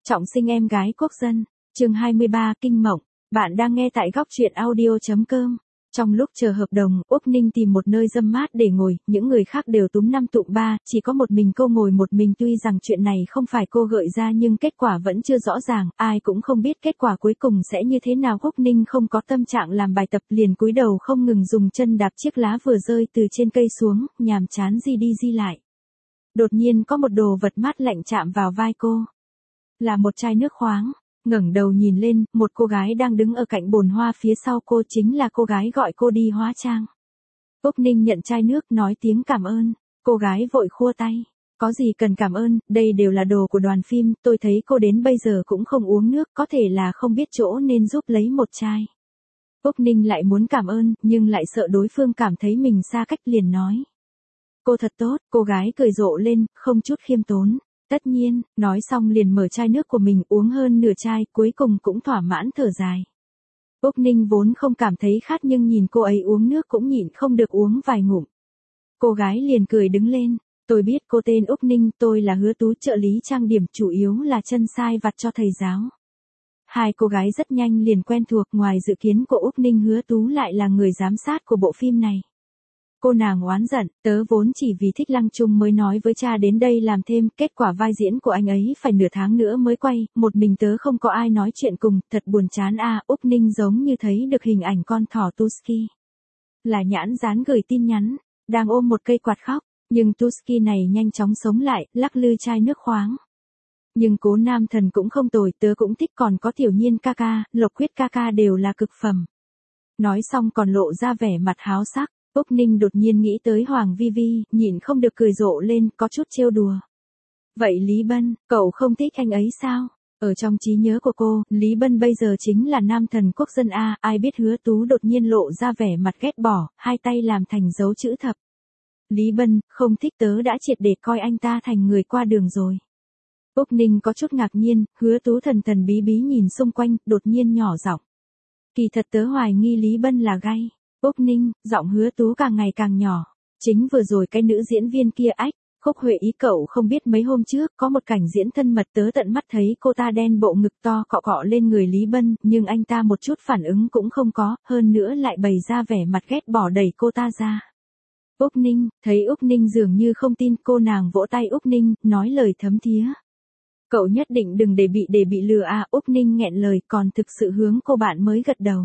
Trọng sinh em gái quốc dân, chương 23 Kinh Mộng, bạn đang nghe tại góc truyện audio.com. Trong lúc chờ hợp đồng, Úc Ninh tìm một nơi râm mát để ngồi, những người khác đều túm năm tụm ba, chỉ có một mình cô ngồi một mình. Tuy rằng chuyện này không phải cô gợi ra nhưng kết quả vẫn chưa rõ ràng, ai cũng không biết kết quả cuối cùng sẽ như thế nào. Úc Ninh không có tâm trạng làm bài tập, liền cúi đầu không ngừng dùng chân đạp chiếc lá vừa rơi từ trên cây xuống, nhàm chán di đi di lại. Đột nhiên có một đồ vật mát lạnh chạm vào vai cô. Là một chai nước khoáng. Ngẩng đầu nhìn lên, một cô gái đang đứng ở cạnh bồn hoa phía sau cô, chính là cô gái gọi cô đi hóa trang. Úc Ninh nhận chai nước, nói tiếng cảm ơn. Cô gái vội khua tay. Có gì cần cảm ơn, đây đều là đồ của đoàn phim, tôi thấy cô đến bây giờ cũng không uống nước, có thể là không biết chỗ nên giúp lấy một chai. Úc Ninh lại muốn cảm ơn, nhưng lại sợ đối phương cảm thấy mình xa cách, liền nói. Cô thật tốt. Cô gái cười rộ lên, không chút khiêm tốn. Tất nhiên, nói xong liền mở chai nước của mình uống hơn nửa chai, cuối cùng cũng thỏa mãn thở dài. Úc Ninh vốn không cảm thấy khát nhưng nhìn cô ấy uống nước cũng nhịn không được uống vài ngụm. Cô gái liền cười đứng lên. Tôi biết cô tên Úc Ninh, tôi là Hứa Tú, trợ lý trang điểm, chủ yếu là chân sai vặt cho thầy giáo. Hai cô gái rất nhanh liền quen thuộc, ngoài dự kiến của Úc Ninh, Hứa Tú lại là người giám sát của bộ phim này. Cô nàng oán giận, tớ vốn chỉ vì thích Lăng Trung mới nói với cha đến đây làm thêm, kết quả vai diễn của anh ấy phải nửa tháng nữa mới quay, một mình tớ không có ai nói chuyện cùng, thật buồn chán a. Úc Ninh giống như thấy được hình ảnh con thỏ Tusky. Là Nhãn Dán gửi tin nhắn, đang ôm một cây quạt khóc, nhưng Tusky này nhanh chóng sống lại, lắc lư chai nước khoáng. Nhưng Cố Nam Thần cũng không tồi, tớ cũng thích, còn có Tiểu Nhiên ca ca, Lộc Quyết ca ca đều là cực phẩm. Nói xong còn lộ ra vẻ mặt háo sắc. Úc Ninh đột nhiên nghĩ tới Hoàng Vi Vi, nhịn không được cười rộ lên, có chút trêu đùa. Vậy Lý Bân, cậu không thích anh ấy sao? Ở trong trí nhớ của cô, Lý Bân bây giờ chính là nam thần quốc dân A, ai biết. Hứa Tú đột nhiên lộ ra vẻ mặt ghét bỏ, hai tay làm thành dấu chữ thập. Lý Bân, không thích, tớ đã triệt để coi anh ta thành người qua đường rồi. Úc Ninh có chút ngạc nhiên, Hứa Tú thần thần bí bí nhìn xung quanh, đột nhiên nhỏ giọng. Kỳ thật tớ hoài nghi Lý Bân là gay. Úc Ninh, giọng Hứa Tú càng ngày càng nhỏ. Chính vừa rồi cái nữ diễn viên kia ách, Khúc Huệ ý, cậu không biết mấy hôm trước có một cảnh diễn thân mật, tớ tận mắt thấy cô ta đen bộ ngực to cọ cọ lên người Lý Bân, nhưng anh ta một chút phản ứng cũng không có, hơn nữa lại bày ra vẻ mặt ghét bỏ đẩy cô ta ra. Úc Ninh, thấy Úc Ninh dường như không tin, cô nàng vỗ tay Úc Ninh, nói lời thấm thía. Cậu nhất định đừng để bị lừa à. Úc Ninh nghẹn lời, còn thực sự hướng cô bạn mới gật đầu.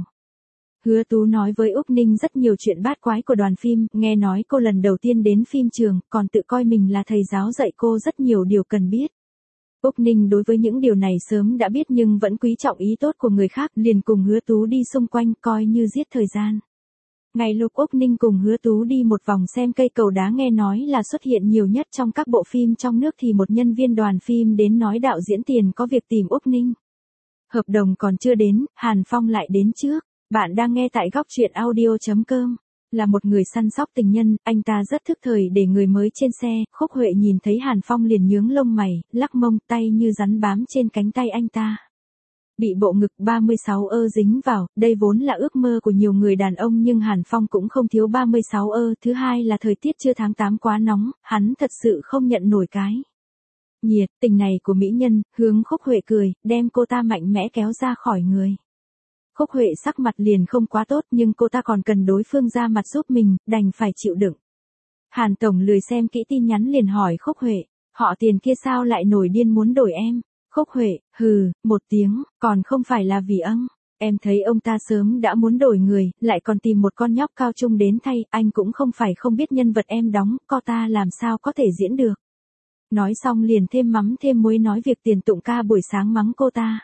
Hứa Tú nói với Úc Ninh rất nhiều chuyện bát quái của đoàn phim, nghe nói cô lần đầu tiên đến phim trường, còn tự coi mình là thầy giáo dạy cô rất nhiều điều cần biết. Úc Ninh đối với những điều này sớm đã biết nhưng vẫn quý trọng ý tốt của người khác, liền cùng Hứa Tú đi xung quanh coi như giết thời gian. Ngày lúc Úc Ninh cùng Hứa Tú đi một vòng xem cây cầu đá nghe nói là xuất hiện nhiều nhất trong các bộ phim trong nước thì một nhân viên đoàn phim đến nói đạo diễn Tiền có việc tìm Úc Ninh. Hợp đồng còn chưa đến, Hàn Phong lại đến trước. Bạn đang nghe tại góc truyện audio.com. Là một người săn sóc tình nhân, anh ta rất thức thời để người mới trên xe. Khúc Huệ nhìn thấy Hàn Phong liền nhướng lông mày, lắc mông, tay như rắn bám trên cánh tay anh ta. Bị bộ ngực 36 ơ dính vào, đây vốn là ước mơ của nhiều người đàn ông nhưng Hàn Phong cũng không thiếu 36 ơ. Thứ hai là thời tiết chưa tháng 8 quá nóng, hắn thật sự không nhận nổi cái nhiệt tình này của mỹ nhân, hướng Khúc Huệ cười, đem cô ta mạnh mẽ kéo ra khỏi người. Khúc Huệ sắc mặt liền không quá tốt nhưng cô ta còn cần đối phương ra mặt giúp mình, đành phải chịu đựng. Hàn Tổng lười xem kỹ tin nhắn liền hỏi Khúc Huệ, họ Tiền kia sao lại nổi điên muốn đổi em? Khúc Huệ, hừ, một tiếng, còn không phải là vì em thấy ông ta sớm đã muốn đổi người, lại còn tìm một con nhóc cao trung đến thay, anh cũng không phải không biết nhân vật em đóng, cô ta làm sao có thể diễn được. Nói xong liền thêm mắm thêm muối nói việc Tiền Tụng ca buổi sáng mắng cô ta.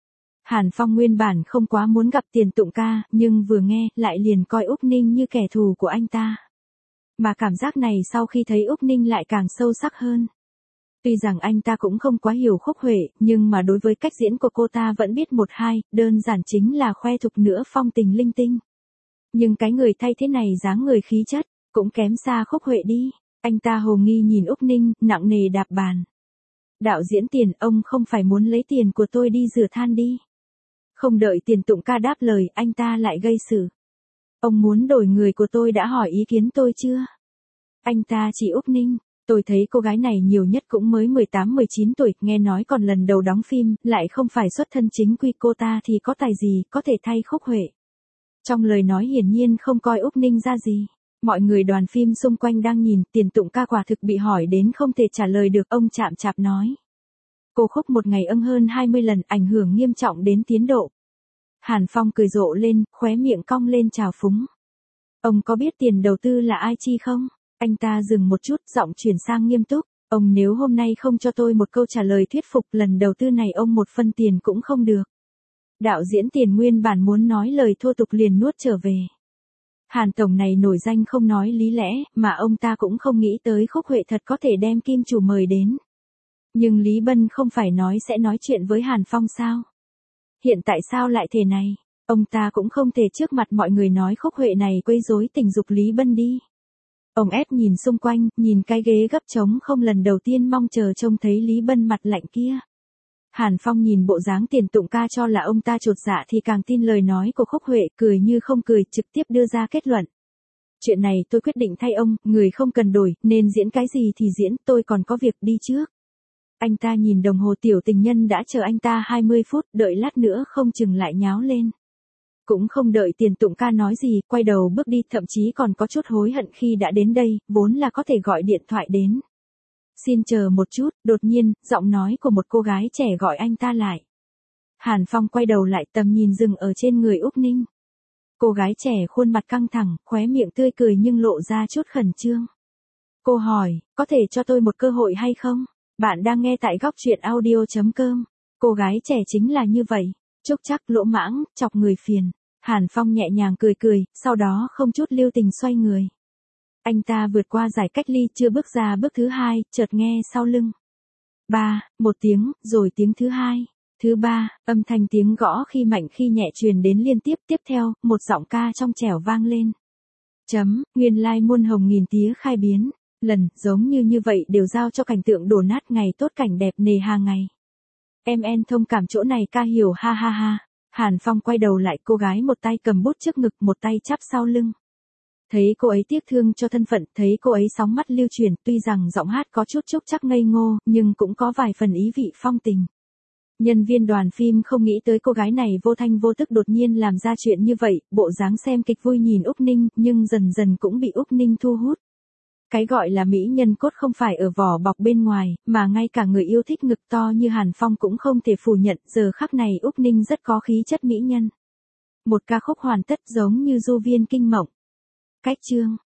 Hàn Phong nguyên bản không quá muốn gặp Tiền Tụng ca, nhưng vừa nghe, lại liền coi Úc Ninh như kẻ thù của anh ta. Mà cảm giác này sau khi thấy Úc Ninh lại càng sâu sắc hơn. Tuy rằng anh ta cũng không quá hiểu Khúc Huệ, nhưng mà đối với cách diễn của cô ta vẫn biết một hai, đơn giản chính là khoe thục nữa phong tình linh tinh. Nhưng cái người thay thế này dáng người khí chất, cũng kém xa Khúc Huệ đi. Anh ta hồ nghi nhìn Úc Ninh, nặng nề đạp bàn. Đạo diễn Tiền, ông không phải muốn lấy tiền của tôi đi rửa than đi. Không đợi Tiền Tụng ca đáp lời, anh ta lại gây sự. Ông muốn đổi người của tôi đã hỏi ý kiến tôi chưa? Anh ta chỉ Úc Ninh. Tôi thấy cô gái này nhiều nhất cũng mới 18-19 tuổi, nghe nói còn lần đầu đóng phim, lại không phải xuất thân chính quy, cô ta thì có tài gì, có thể thay Khúc Huệ. Trong lời nói hiển nhiên không coi Úc Ninh ra gì. Mọi người đoàn phim xung quanh đang nhìn, Tiền Tụng ca quả thực bị hỏi đến không thể trả lời được, ông chạm chạp nói. Cô Khúc một ngày âng hơn 20 lần, ảnh hưởng nghiêm trọng đến tiến độ. Hàn Phong cười rộ lên, khóe miệng cong lên trào phúng. Ông có biết tiền đầu tư là ai chi không? Anh ta dừng một chút, giọng chuyển sang nghiêm túc. Ông nếu hôm nay không cho tôi một câu trả lời thuyết phục, lần đầu tư này ông một phân tiền cũng không được. Đạo diễn Tiền nguyên bản muốn nói lời thô tục liền nuốt trở về. Hàn tổng này nổi danh không nói lý lẽ, mà ông ta cũng không nghĩ tới Khúc Huệ thật có thể đem kim chủ mời đến. Nhưng Lý Bân không phải nói sẽ nói chuyện với Hàn Phong sao? Hiện tại sao lại thế này? Ông ta cũng không thể trước mặt mọi người nói Khúc Huệ này quấy rối tình dục Lý Bân đi. Ông ép nhìn xung quanh, nhìn cái ghế gấp trống không, lần đầu tiên mong chờ trông thấy Lý Bân mặt lạnh kia. Hàn Phong nhìn bộ dáng Tiền Tụng ca cho là ông ta chột dạ thì càng tin lời nói của Khúc Huệ, cười như không cười, trực tiếp đưa ra kết luận. Chuyện này tôi quyết định thay ông, người không cần đổi, nên diễn cái gì thì diễn, tôi còn có việc đi trước. Anh ta nhìn đồng hồ, tiểu tình nhân đã chờ anh ta 20 phút, đợi lát nữa không chừng lại nháo lên. Cũng không đợi Tiền Tụng ca nói gì, quay đầu bước đi, thậm chí còn có chút hối hận khi đã đến đây, vốn là có thể gọi điện thoại đến. Xin chờ một chút, đột nhiên, giọng nói của một cô gái trẻ gọi anh ta lại. Hàn Phong quay đầu lại, tầm nhìn dừng ở trên người Úc Ninh. Cô gái trẻ khuôn mặt căng thẳng, khóe miệng tươi cười nhưng lộ ra chút khẩn trương. Cô hỏi, có thể cho tôi một cơ hội hay không? Bạn đang nghe tại góc truyện audio.com. Cô gái trẻ chính là như vậy, trúc trắc, lỗ mãng, chọc người phiền. Hàn Phong nhẹ nhàng cười cười, sau đó không chút lưu tình xoay người. Anh ta vượt qua giải cách ly, chưa bước ra bước thứ hai, chợt nghe sau lưng. Một tiếng, rồi tiếng thứ hai, thứ ba, âm thanh tiếng gõ khi mạnh khi nhẹ truyền đến liên tiếp, tiếp theo, một giọng ca trong trẻo vang lên. Nguyên lai muôn hồng nghìn tía khai biến, lần, giống như vậy đều giao cho cảnh tượng đổ nát ngày tốt cảnh đẹp nề hà ngày. Em thông cảm chỗ này ca hiểu, ha ha ha. Hàn Phong quay đầu lại, cô gái một tay cầm bút trước ngực, một tay chắp sau lưng. Thấy cô ấy tiếc thương cho thân phận, thấy cô ấy sóng mắt lưu chuyển, tuy rằng giọng hát có chút trúc trắc ngây ngô, nhưng cũng có vài phần ý vị phong tình. Nhân viên đoàn phim không nghĩ tới cô gái này vô thanh vô tức đột nhiên làm ra chuyện như vậy, bộ dáng xem kịch vui nhìn Úc Ninh, nhưng dần dần cũng bị Úc Ninh thu hút. Cái gọi là mỹ nhân cốt không phải ở vỏ bọc bên ngoài, mà ngay cả người yêu thích ngực to như Hàn Phong cũng không thể phủ nhận, giờ khắc này Úc Ninh rất có khí chất mỹ nhân. Một ca khúc hoàn tất giống như du viên kinh mộng. Cách chương